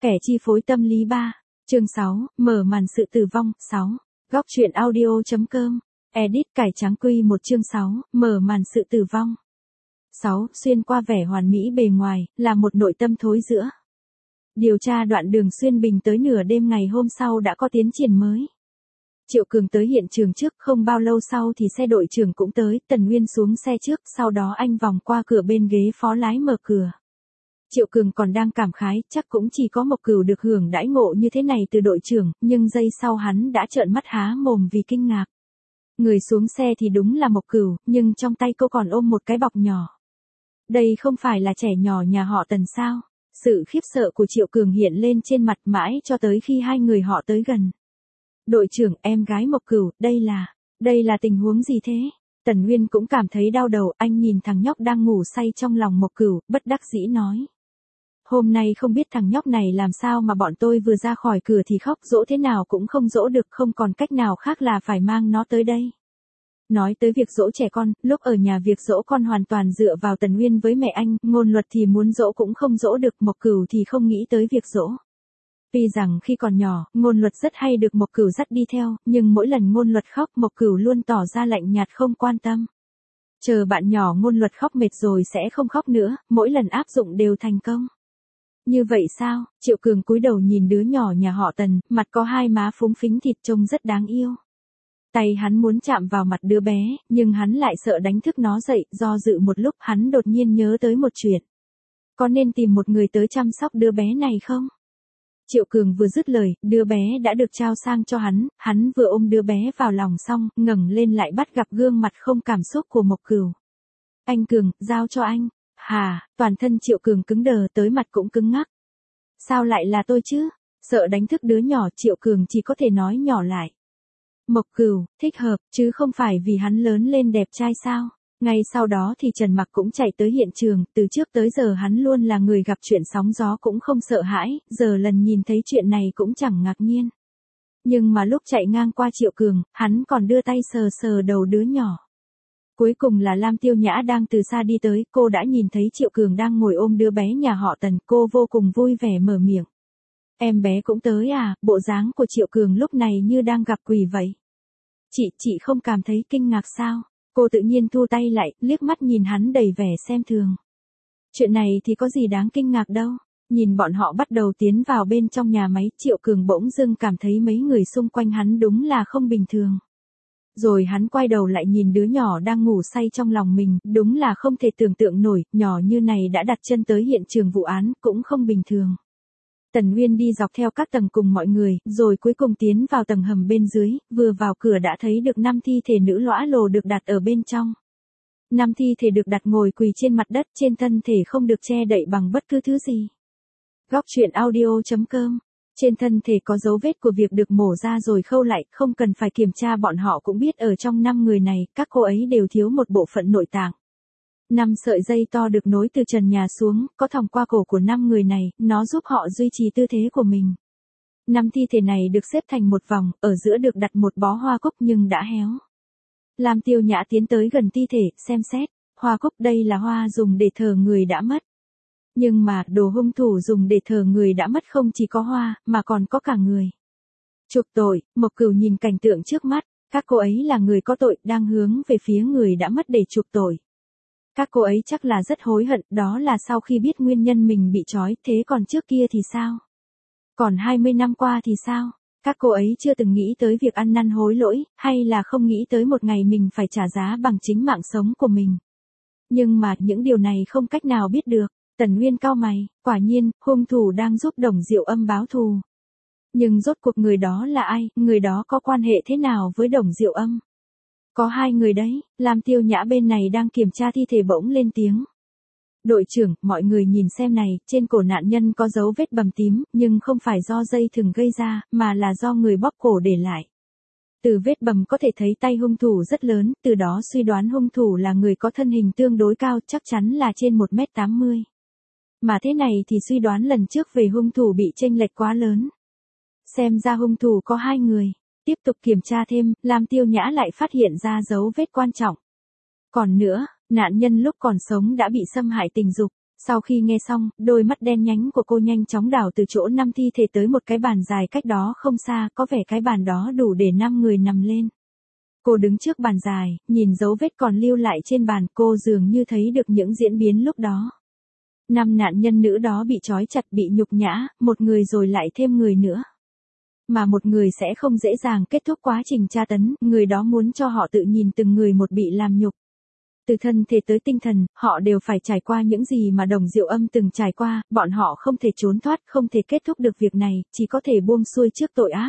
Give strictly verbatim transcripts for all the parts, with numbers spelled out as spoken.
Kẻ chi phối tâm lý ba. Chương sáu, mở màn sự tử vong. sáu. Góc truyện audio.com. Edit cải trắng quy một chương sáu, mở màn sự tử vong. sáu. Xuyên qua vẻ hoàn mỹ bề ngoài, là một nội tâm thối rữa. Điều tra đoạn đường xuyên Bình tới nửa đêm ngày hôm sau đã có tiến triển mới. Triệu Cường tới hiện trường trước, không bao lâu sau thì xe đội trưởng cũng tới, Tần Nguyên xuống xe trước, sau đó anh vòng qua cửa bên ghế phó lái mở cửa. Triệu Cường còn đang cảm khái, chắc cũng chỉ có Mộc Cửu được hưởng đãi ngộ như thế này từ đội trưởng, nhưng giây sau hắn đã trợn mắt há mồm vì kinh ngạc. Người xuống xe thì đúng là Mộc Cửu, nhưng trong tay cô còn ôm một cái bọc nhỏ. Đây không phải là trẻ nhỏ nhà họ Tần sao? Sự khiếp sợ của Triệu Cường hiện lên trên mặt mãi cho tới khi hai người họ tới gần. Đội trưởng, em gái Mộc Cửu, đây là, đây là tình huống gì thế? Tần Nguyên cũng cảm thấy đau đầu, anh nhìn thằng nhóc đang ngủ say trong lòng Mộc Cửu, bất đắc dĩ nói. Hôm nay không biết thằng nhóc này làm sao mà bọn tôi vừa ra khỏi cửa thì khóc, dỗ thế nào cũng không dỗ được, không còn cách nào khác là phải mang nó tới đây. Nói tới việc dỗ trẻ con, lúc ở nhà việc dỗ con hoàn toàn dựa vào Tần Nguyên với mẹ anh, Ngôn Luật thì muốn dỗ cũng không dỗ được, Mộc Cửu thì không nghĩ tới việc dỗ. Tuy rằng khi còn nhỏ, Ngôn Luật rất hay được Mộc Cửu dắt đi theo, nhưng mỗi lần Ngôn Luật khóc Mộc Cửu luôn tỏ ra lạnh nhạt không quan tâm. Chờ bạn nhỏ Ngôn Luật khóc mệt rồi sẽ không khóc nữa, mỗi lần áp dụng đều thành công. Như vậy sao? Triệu Cường cúi đầu nhìn đứa nhỏ nhà họ Tần, mặt có hai má phúng phính thịt trông rất đáng yêu. Tay hắn muốn chạm vào mặt đứa bé, nhưng hắn lại sợ đánh thức nó dậy, do dự một lúc hắn đột nhiên nhớ tới một chuyện. Có nên tìm một người tới chăm sóc đứa bé này không? Triệu Cường vừa dứt lời, đứa bé đã được trao sang cho hắn, hắn vừa ôm đứa bé vào lòng xong, ngẩng lên lại bắt gặp gương mặt không cảm xúc của Mộc Cửu. Anh Cường, giao cho anh. Hà, toàn thân Triệu Cường cứng đờ, tới mặt cũng cứng ngắc. Sao lại là tôi chứ? Sợ đánh thức đứa nhỏ, Triệu Cường chỉ có thể nói nhỏ lại. Mộc Cửu, thích hợp, chứ không phải vì hắn lớn lên đẹp trai sao? Ngay sau đó thì Trần Mặc cũng chạy tới hiện trường, từ trước tới giờ hắn luôn là người gặp chuyện sóng gió cũng không sợ hãi, giờ lần nhìn thấy chuyện này cũng chẳng ngạc nhiên. Nhưng mà lúc chạy ngang qua Triệu Cường, hắn còn đưa tay sờ sờ đầu đứa nhỏ. Cuối cùng là Lam Tiêu Nhã đang từ xa đi tới, cô đã nhìn thấy Triệu Cường đang ngồi ôm đứa bé nhà họ Tần, cô vô cùng vui vẻ mở miệng. Em bé cũng tới à? Bộ dáng của Triệu Cường lúc này như đang gặp quỷ vậy. Chị, chị không cảm thấy kinh ngạc sao? Cô tự nhiên thu tay lại, liếc mắt nhìn hắn đầy vẻ xem thường. Chuyện này thì có gì đáng kinh ngạc đâu. Nhìn bọn họ bắt đầu tiến vào bên trong nhà máy, Triệu Cường bỗng dưng cảm thấy mấy người xung quanh hắn đúng là không bình thường. Rồi hắn quay đầu lại nhìn đứa nhỏ đang ngủ say trong lòng mình, đúng là không thể tưởng tượng nổi, nhỏ như này đã đặt chân tới hiện trường vụ án, cũng không bình thường. Tần Nguyên đi dọc theo các tầng cùng mọi người, rồi cuối cùng tiến vào tầng hầm bên dưới, vừa vào cửa đã thấy được năm thi thể nữ lõa lồ được đặt ở bên trong. Năm thi thể được đặt ngồi quỳ trên mặt đất, trên thân thể không được che đậy bằng bất cứ thứ gì. Góc truyện audio.com. Trên thân thể có dấu vết của việc được mổ ra rồi khâu lại, không cần phải kiểm tra, bọn họ cũng biết ở trong năm người này, các cô ấy đều thiếu một bộ phận nội tạng. Năm sợi dây to được nối từ trần nhà xuống, có thòng qua cổ của năm người này, nó giúp họ duy trì tư thế của mình. Năm thi thể này được xếp thành một vòng, ở giữa được đặt một bó hoa cúc nhưng đã héo. Lam Tiêu Nhã tiến tới gần thi thể, xem xét, hoa cúc đây là hoa dùng để thờ người đã mất. Nhưng mà, đồ hung thủ dùng để thờ người đã mất không chỉ có hoa, mà còn có cả người. Chuộc tội, Mộc Cửu nhìn cảnh tượng trước mắt, các cô ấy là người có tội, đang hướng về phía người đã mất để chuộc tội. Các cô ấy chắc là rất hối hận, đó là sau khi biết nguyên nhân mình bị trói, thế còn trước kia thì sao? Còn hai mươi năm qua thì sao? Các cô ấy chưa từng nghĩ tới việc ăn năn hối lỗi, hay là không nghĩ tới một ngày mình phải trả giá bằng chính mạng sống của mình. Nhưng mà, những điều này không cách nào biết được. Tần Nguyên cau mày, quả nhiên, hung thủ đang giúp Đồng Diệu Âm báo thù. Nhưng rốt cuộc người đó là ai, người đó có quan hệ thế nào với Đồng Diệu Âm? Có hai người đấy, Lam Tiêu Nhã bên này đang kiểm tra thi thể bỗng lên tiếng. Đội trưởng, mọi người nhìn xem này, trên cổ nạn nhân có dấu vết bầm tím, nhưng không phải do dây thừng gây ra, mà là do người bóp cổ để lại. Từ vết bầm có thể thấy tay hung thủ rất lớn, từ đó suy đoán hung thủ là người có thân hình tương đối cao, chắc chắn là trên một mét tám mươi. Mà thế này thì suy đoán lần trước về hung thủ bị chênh lệch quá lớn. Xem ra hung thủ có hai người. Tiếp tục kiểm tra thêm, Lam Tiêu Nhã lại phát hiện ra dấu vết quan trọng. Còn nữa, nạn nhân lúc còn sống đã bị xâm hại tình dục. Sau khi nghe xong, đôi mắt đen nhánh của cô nhanh chóng đảo từ chỗ năm thi thể tới một cái bàn dài cách đó không xa, có vẻ cái bàn đó đủ để năm người nằm lên. Cô đứng trước bàn dài, nhìn dấu vết còn lưu lại trên bàn, cô dường như thấy được những diễn biến lúc đó. Năm nạn nhân nữ đó bị trói chặt, bị nhục nhã, một người rồi lại thêm người nữa. Mà một người sẽ không dễ dàng kết thúc quá trình tra tấn, người đó muốn cho họ tự nhìn từng người một bị làm nhục. Từ thân thể tới tinh thần, họ đều phải trải qua những gì mà Đồng Diệu Âm từng trải qua, bọn họ không thể trốn thoát, không thể kết thúc được việc này, chỉ có thể buông xuôi trước tội ác.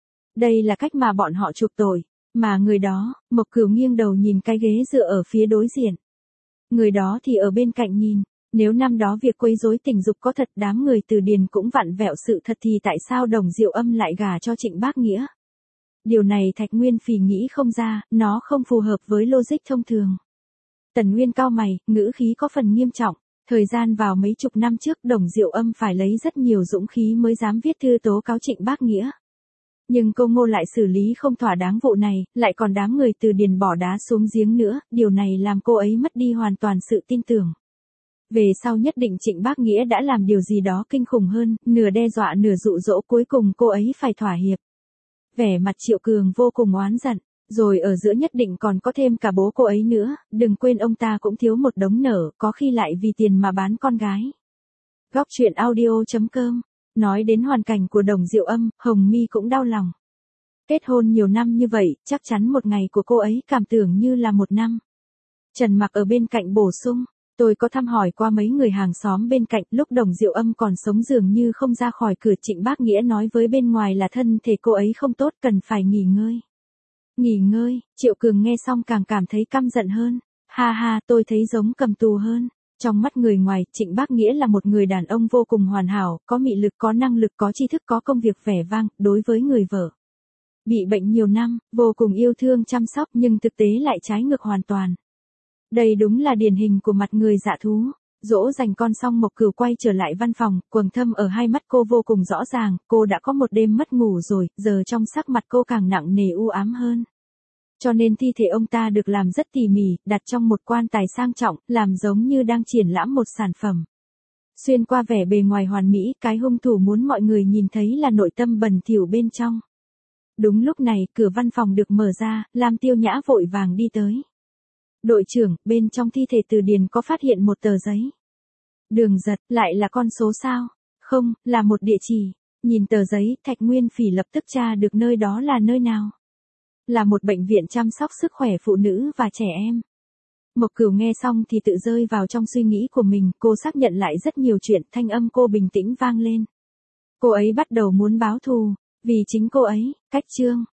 Đây là cách mà bọn họ chuộc tội. Mà người đó, Mộc Cửu nghiêng đầu nhìn cái ghế dựa ở phía đối diện. Người đó thì ở bên cạnh nhìn. Nếu năm đó việc quấy rối tình dục có thật, đám người Từ Điền cũng vặn vẹo sự thật, thì tại sao Đồng Diệu Âm lại gả cho Trịnh Bác Nghĩa? Điều này Thạch Nguyên Phỉ nghĩ không ra, nó không phù hợp với logic thông thường. Tần Nguyên cau mày, ngữ khí có phần nghiêm trọng. Thời gian vào mấy chục năm trước, Đồng Diệu Âm phải lấy rất nhiều dũng khí mới dám viết thư tố cáo Trịnh Bác Nghĩa. Nhưng cô Ngô lại xử lý không thỏa đáng vụ này, lại còn đám người Từ Điền bỏ đá xuống giếng nữa, điều này làm cô ấy mất đi hoàn toàn sự tin tưởng. Về sau nhất định Trịnh Bác Nghĩa đã làm điều gì đó kinh khủng hơn, nửa đe dọa nửa dụ dỗ, cuối cùng cô ấy phải thỏa hiệp. Vẻ mặt Triệu Cường vô cùng oán giận, rồi ở giữa nhất định còn có thêm cả bố cô ấy nữa, đừng quên ông ta cũng thiếu một đống nợ, có khi lại vì tiền mà bán con gái. Góc truyện audio chấm com. Nói đến hoàn cảnh của Đồng Diệu Âm, Hồng Mi cũng đau lòng. Kết hôn nhiều năm như vậy, chắc chắn một ngày của cô ấy cảm tưởng như là một năm. Trần Mặc ở bên cạnh bổ sung, tôi có thăm hỏi qua mấy người hàng xóm bên cạnh, lúc Đồng Diệu Âm còn sống dường như không ra khỏi cửa. Trịnh Bác Nghĩa nói với bên ngoài là thân thể cô ấy không tốt, cần phải nghỉ ngơi. Nghỉ ngơi, Triệu Cường nghe xong càng cảm thấy căm giận hơn. Ha ha, tôi thấy giống cầm tù hơn. Trong mắt người ngoài, Trịnh Bác Nghĩa là một người đàn ông vô cùng hoàn hảo, có mị lực, có năng lực, có tri thức, có công việc vẻ vang. Đối với người vợ bị bệnh nhiều năm, vô cùng yêu thương chăm sóc, nhưng thực tế lại trái ngược hoàn toàn. Đây đúng là điển hình của mặt người dạ thú. Dỗ dành con xong, Mộc Cửu quay trở lại văn phòng, quầng thâm ở hai mắt cô vô cùng rõ ràng, cô đã có một đêm mất ngủ rồi, giờ trong sắc mặt cô càng nặng nề u ám hơn. Cho nên thi thể ông ta được làm rất tỉ mỉ, đặt trong một quan tài sang trọng, làm giống như đang triển lãm một sản phẩm. Xuyên qua vẻ bề ngoài hoàn mỹ, cái hung thủ muốn mọi người nhìn thấy là nội tâm bẩn thỉu bên trong. Đúng lúc này, cửa văn phòng được mở ra, Lam Tiêu Nhã vội vàng đi tới. Đội trưởng, bên trong thi thể Từ Điền có phát hiện một tờ giấy. Đường Giật, lại là con số sao? Không, là một địa chỉ. Nhìn tờ giấy, Thạch Nguyên Phỉ lập tức tra được nơi đó là nơi nào. Là một bệnh viện chăm sóc sức khỏe phụ nữ và trẻ em. Mộc Cửu nghe xong thì tự rơi vào trong suy nghĩ của mình, cô xác nhận lại rất nhiều chuyện, thanh âm cô bình tĩnh vang lên. Cô ấy bắt đầu muốn báo thù, vì chính cô ấy, Cách Trương.